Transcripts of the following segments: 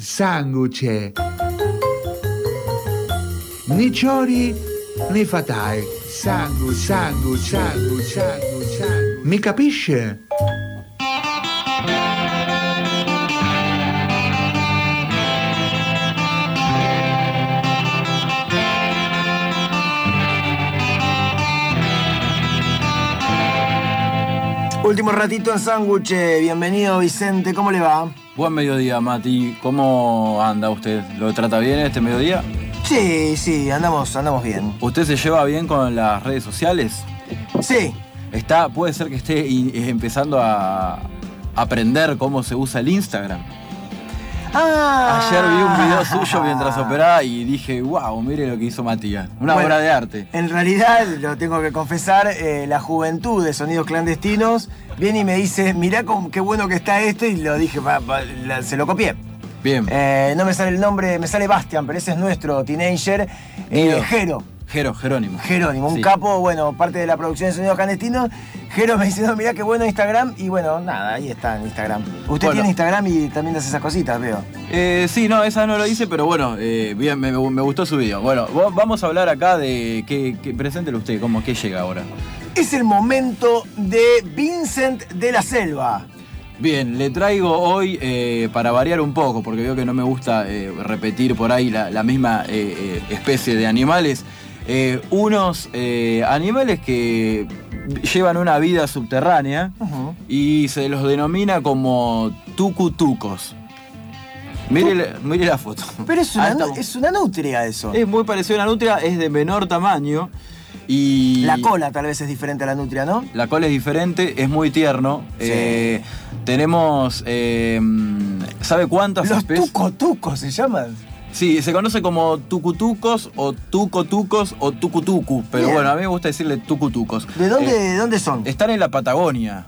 sanguce. Ni chori né fatai. Sangue, sangue, sangue, sangue, sangue. Mi capisce? Último ratito en sándwich. Bienvenido, Vicente. ¿Cómo le va? Buen mediodía, Mati. ¿Cómo anda usted? ¿Lo trata bien este mediodía? Sí, andamos bien. ¿Usted se lleva bien con las redes sociales? Sí. Puede ser que esté empezando a aprender cómo se usa el Instagram. Ayer vi un video suyo mientras operaba y dije, wow, mire lo que hizo Matías. Una obra de arte. En realidad, lo tengo que confesar, la juventud de Sonidos Clandestinos viene y me dice, mirá qué bueno que está esto, y lo dije, se lo copié. Bien. No me sale el nombre, me sale Bastian, pero ese es nuestro teenager. Jerónimo, Sí. un capo, bueno, parte de la producción de Sonidos Clandestinos. Jero me dice, no, mirá qué bueno Instagram, y bueno, nada, ahí está en Instagram. Usted tiene Instagram y también hace esas cositas, veo. Sí, no, esa no lo hice, pero bueno, bien, me gustó su video. Bueno, vamos a hablar acá de que preséntelo usted, ¿qué llega ahora? Es el momento de Vincent de la Selva. Bien, le traigo hoy, para variar un poco, porque veo que no me gusta repetir por ahí la misma especie de animales, unos animales que llevan una vida subterránea y se los denomina como tucutucos. Mire la foto. Pero es una nutria eso. Es muy parecido a una nutria, es de menor tamaño. Y la cola tal vez es diferente a la nutria, ¿no? La cola es diferente, es muy tierno. Sí. Tenemos, ¿sabe cuántas especies? Los tucutucos se llaman. Sí, se conoce como tucutucos o tucotucos o tucutucu, pero Bien. bueno, a mí me gusta decirle tucutucos. ¿De dónde son? Están en la Patagonia.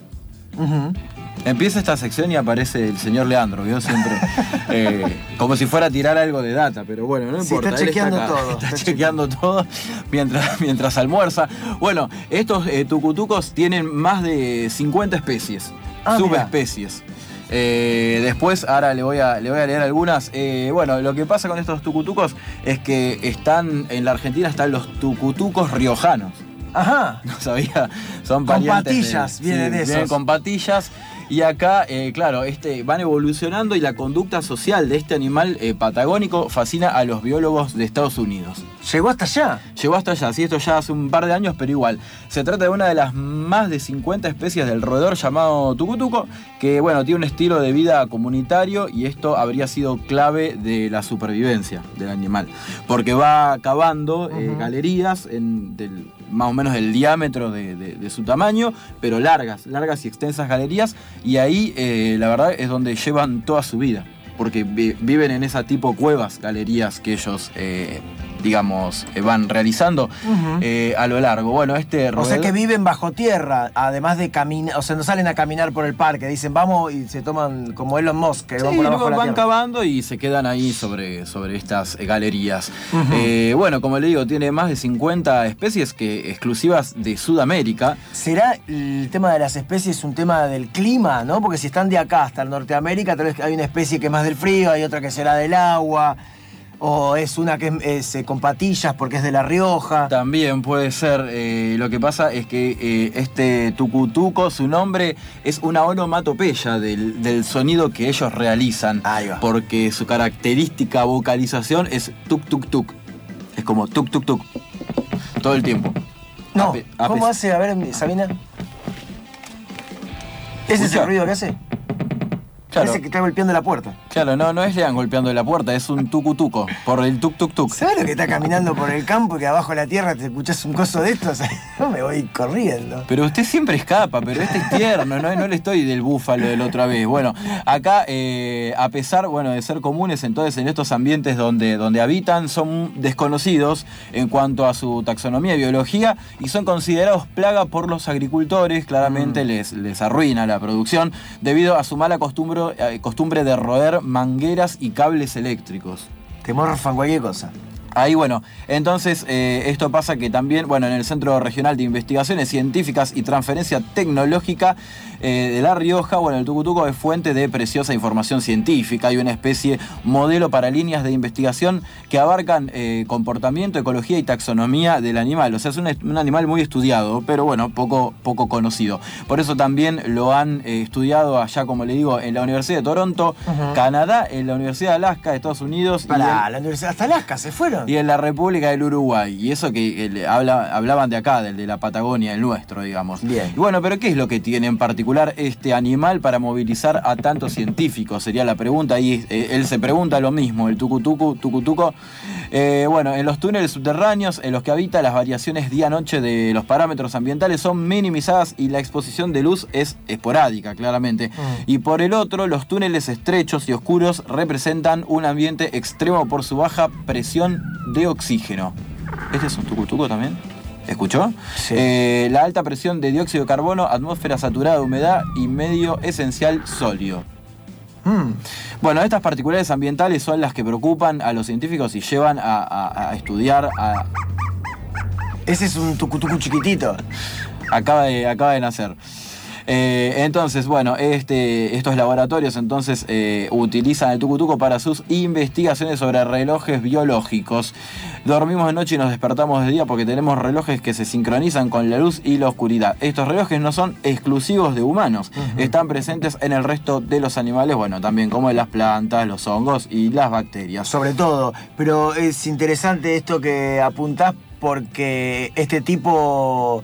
Empieza esta sección y aparece el señor Leandro, ¿vio? Siempre como si fuera a tirar algo de data, pero bueno, no importa. Está chequeando acá, todo. Está chequeando todo mientras almuerza. Bueno, estos tucutucos tienen más de 50 especies, subespecies. Después, ahora le voy a leer algunas. Bueno, lo que pasa con estos tucutucos es que en la Argentina están los tucutucos riojanos. Ajá. No sabía, son con parientes patillas, vienen de esos. Vienen con patillas. Y acá, claro, van evolucionando y la conducta social de este animal patagónico fascina a los biólogos de Estados Unidos. ¿Llegó hasta allá? Llegó hasta allá, sí, esto ya hace un par de años, pero igual. Se trata de una de las más de 50 especies del roedor llamado tucutuco, que, bueno, tiene un estilo de vida comunitario y esto habría sido clave de la supervivencia del animal. Porque va cavando galerías más o menos el diámetro de su tamaño, pero largas y extensas galerías, y ahí la verdad es donde llevan toda su vida, porque viven en esa tipo cuevas, galerías que ellos van realizando a lo largo. Bueno, roedor... O sea que viven bajo tierra, además de caminar, o sea, no salen a caminar por el parque, dicen vamos y se toman como Elon Musk, que van por abajo de la van tierra. cavando y se quedan ahí sobre estas galerías. Bueno, como le digo, tiene más de 50 especies exclusivas de Sudamérica. ¿Será el tema de las especies un tema del clima, no? Porque si están de acá hasta el Norteamérica, tal vez hay una especie que es más del frío, hay otra que será del agua. O es una que es con patillas porque es de La Rioja. También puede ser. Lo que pasa es que este tucutuco, su nombre es una onomatopeya del sonido que ellos realizan. Ahí va. Porque su característica vocalización es tuk tuk tuk. Es como tuk tuk tuk. Todo el tiempo. No, ¿cómo hace? A ver, Sabina. ¿Ese es el ruido que hace? Claro. Parece que está golpeando la puerta. Claro, no es Lean golpeando la puerta, es un tucutuco, por el tuk-tuk-tuk. ¿Sabes lo que está caminando por el campo y que abajo de la tierra te escuchás un coso de estos? No me voy corriendo. Pero usted siempre escapa, pero este es tierno, no le estoy del búfalo de la otra vez. Bueno, acá, a pesar de ser comunes entonces en estos ambientes donde habitan, son desconocidos en cuanto a su taxonomía y biología y son considerados plaga por los agricultores. Claramente les arruina la producción debido a su mala costumbre de roer mangueras y cables eléctricos. Te morfan cualquier cosa. Ahí, bueno, entonces esto pasa que también, bueno, en el Centro Regional de Investigaciones Científicas y Transferencia Tecnológica de La Rioja, bueno, el tucutuco es fuente de preciosa información científica. Hay una especie modelo para líneas de investigación que abarcan comportamiento, ecología y taxonomía del animal. O sea, es un animal muy estudiado, pero bueno, poco conocido. Por eso también lo han estudiado allá, como le digo, en la Universidad de Toronto, Canadá, en la Universidad de Alaska, de Estados Unidos. La Universidad hasta Alaska se fueron. Y en la República del Uruguay. Y eso que hablaban de acá, del de la Patagonia, el nuestro, digamos. Bien. Y bueno, pero ¿qué es lo que tiene en particular este animal para movilizar a tantos científicos? Sería la pregunta. Y él se pregunta lo mismo, el tucutuco. Bueno, en los túneles subterráneos en los que habita, las variaciones día-noche de los parámetros ambientales son minimizadas y la exposición de luz es esporádica, claramente. Y por el otro, los túneles estrechos y oscuros representan un ambiente extremo por su baja presión de oxígeno. ¿Este es un tucutuco también? ¿Escuchó? Sí. La alta presión de dióxido de carbono, atmósfera saturada de humedad y medio esencial sólido. Bueno, estas particularidades ambientales son las que preocupan a los científicos y llevan a estudiar a... Ese es un tucutucu chiquitito. Acaba de nacer. Entonces, bueno, estos laboratorios entonces utilizan el tucutuco para sus investigaciones sobre relojes biológicos. Dormimos de noche y nos despertamos de día porque tenemos relojes que se sincronizan con la luz y la oscuridad. Estos relojes no son exclusivos de humanos, están presentes en el resto de los animales, bueno, también como en las plantas, los hongos y las bacterias. Sobre todo, pero es interesante esto que apuntás porque este tipo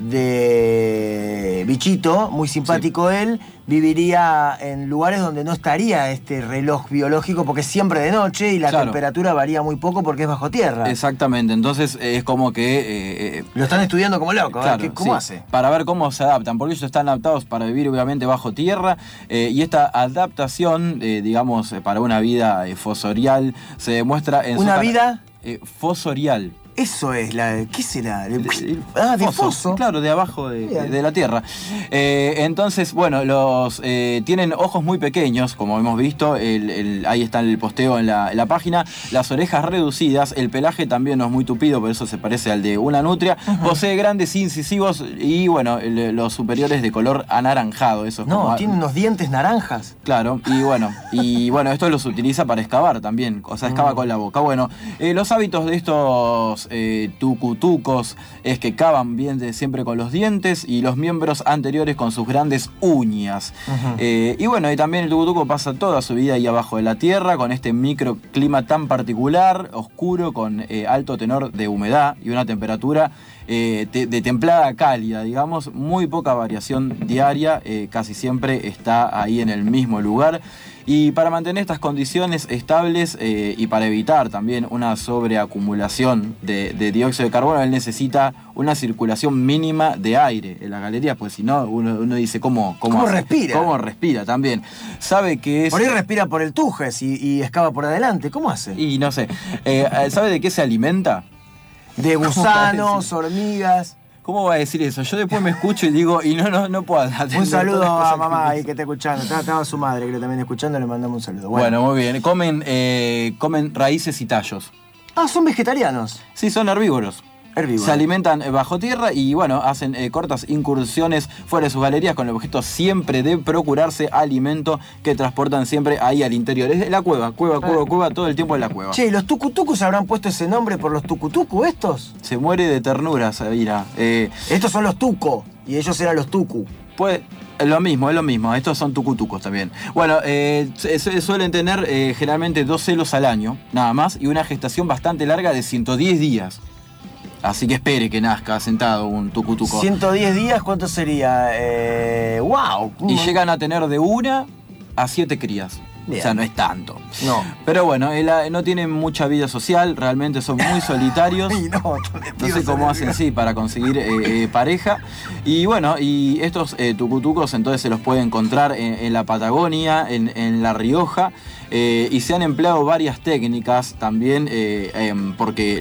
de bichito, muy simpático él, viviría en lugares donde no estaría este reloj biológico porque es siempre de noche y la temperatura varía muy poco porque es bajo tierra. Exactamente, entonces es como que... lo están estudiando como loco, claro, ¿cómo hace? Para ver cómo se adaptan, porque ellos están adaptados para vivir obviamente bajo tierra y esta adaptación, digamos, para una vida fosorial se demuestra en ¿Una vida? Fosorial. Eso es ¿qué será? De foso. Claro, de abajo de la tierra. Entonces, bueno, tienen ojos muy pequeños, como hemos visto, ahí está el posteo en la página, las orejas reducidas, el pelaje también no es muy tupido, por eso se parece al de una nutria, posee grandes incisivos y, bueno, los superiores de color anaranjado. Eso es tiene unos dientes naranjas. Claro, y bueno, esto los utiliza para excavar también, o sea, excava con la boca. Bueno, los hábitos de estos tucutucos es que cavan bien siempre con los dientes y los miembros anteriores con sus grandes uñas. Y bueno, y también el tucutuco pasa toda su vida ahí abajo de la tierra con este microclima tan particular, oscuro, con alto tenor de humedad y una temperatura de templada a cálida, digamos, muy poca variación diaria, casi siempre está ahí en el mismo lugar. Y para mantener estas condiciones estables y para evitar también una sobreacumulación de dióxido de carbono, él necesita una circulación mínima de aire en la galería, pues si no, uno dice, ¿cómo respira? ¿Cómo respira también? Sabe que es... Por ahí respira por el tujes y excava por adelante, ¿cómo hace? Y no sé, ¿sabe de qué se alimenta? De gusanos, hormigas... ¿Cómo va a decir eso? Yo después me escucho y digo, y no puedo atender. Un saludo a mamá ahí que está escuchando. Estaba su madre que lo también escuchando, le mandamos un saludo. Bueno, muy bien. Comen raíces y tallos. Ah, son vegetarianos. Sí, son herbívoros. Herbívoros. Se alimentan bajo tierra y, bueno, hacen cortas incursiones fuera de sus galerías con el objeto siempre de procurarse alimento que transportan siempre ahí al interior. Es la cueva, todo el tiempo en la cueva. Che, ¿los tucutucus habrán puesto ese nombre por los tucutucu estos? Se muere de ternura, Sabina. Estos son los tuco y ellos eran los tucu. Pues es lo mismo. Estos son tucutucos también. Bueno, suelen tener generalmente 2 celos al año, nada más, y una gestación bastante larga de 110 días. Así que espere que nazca sentado un tucutuco. 110 días, ¿cuánto sería? ¡Wow! Y llegan a tener de 1 a 7 crías. Bien. O sea, no es tanto. No. Pero bueno, no tienen mucha vida social, realmente son muy solitarios. No sé cómo hacen, para conseguir pareja. Y bueno, y estos tucutucos entonces se los puede encontrar en la Patagonia, en La Rioja. Y se han empleado varias técnicas también porque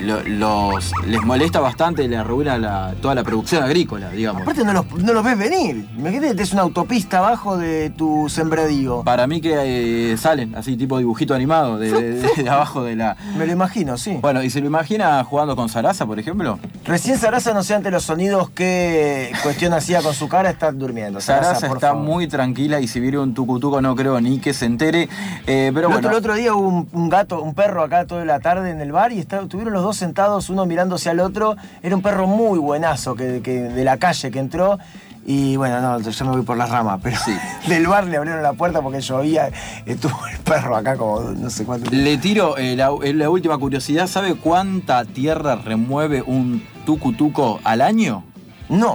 les molesta bastante, le arruina toda la producción agrícola, digamos. Aparte no los ves venir. Imagínate, es una autopista abajo de tu sembradío. Para mí que salen, así tipo dibujito animado de abajo de la... Me lo imagino, sí. Bueno, ¿y se lo imagina jugando con Sarasa, por ejemplo? Recién Sarasa, no sé ante los sonidos qué cuestión hacía con su cara, está durmiendo. Sarasa por está favor. muy tranquila y si viene un tucutuco no creo ni que se entere. Pero bueno. El otro día hubo un perro acá toda la tarde en el bar y estuvieron los dos sentados, uno mirándose al otro. Era un perro muy buenazo que de la calle que entró. Y bueno, no, yo me voy por las ramas, pero sí. Del bar le abrieron la puerta porque llovía, estuvo el perro acá como no sé cuánto. Le tiro la última curiosidad, ¿sabe cuánta tierra remueve un tucutuco al año? No.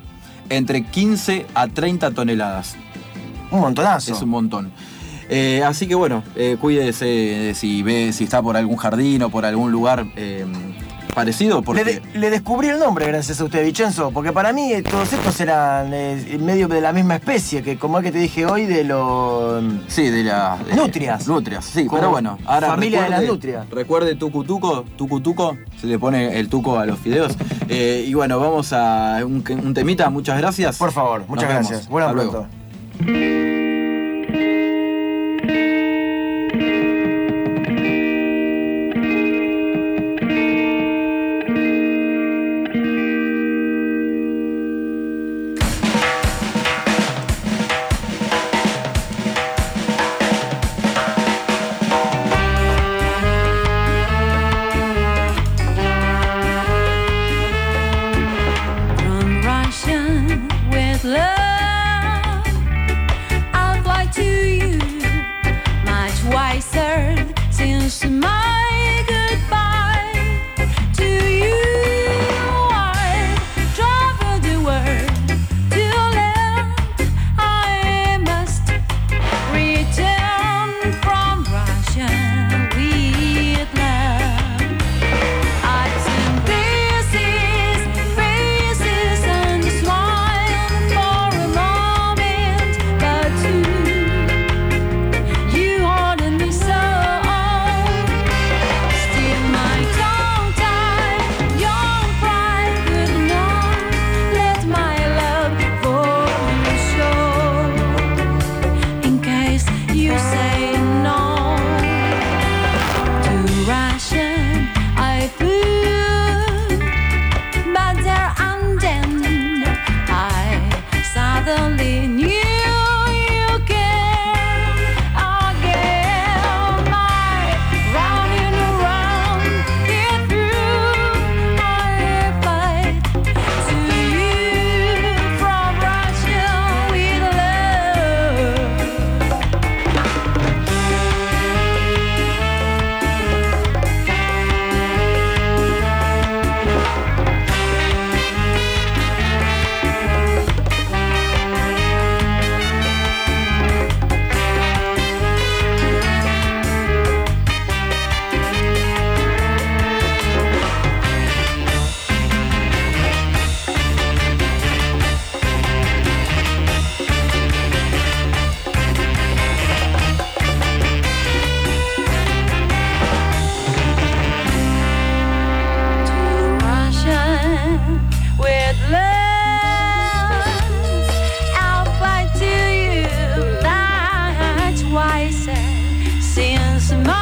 Entre 15 a 30 toneladas. Un montonazo. Es un montón. Así que bueno, cuídese si está por algún jardín o por algún lugar parecido. Porque... Le descubrí el nombre gracias a usted, Vicenzo, porque para mí todos estos eran medio de la misma especie, que como es que te dije hoy, de los... Sí, de las... nutrias. Nutrias, sí, como pero bueno. Ahora familia de las nutrias. Recuerde tucutuco, se le pone el tuco a los fideos. Y bueno, vamos a un temita, muchas gracias. Por favor, muchas gracias. Buenas pronto. Since my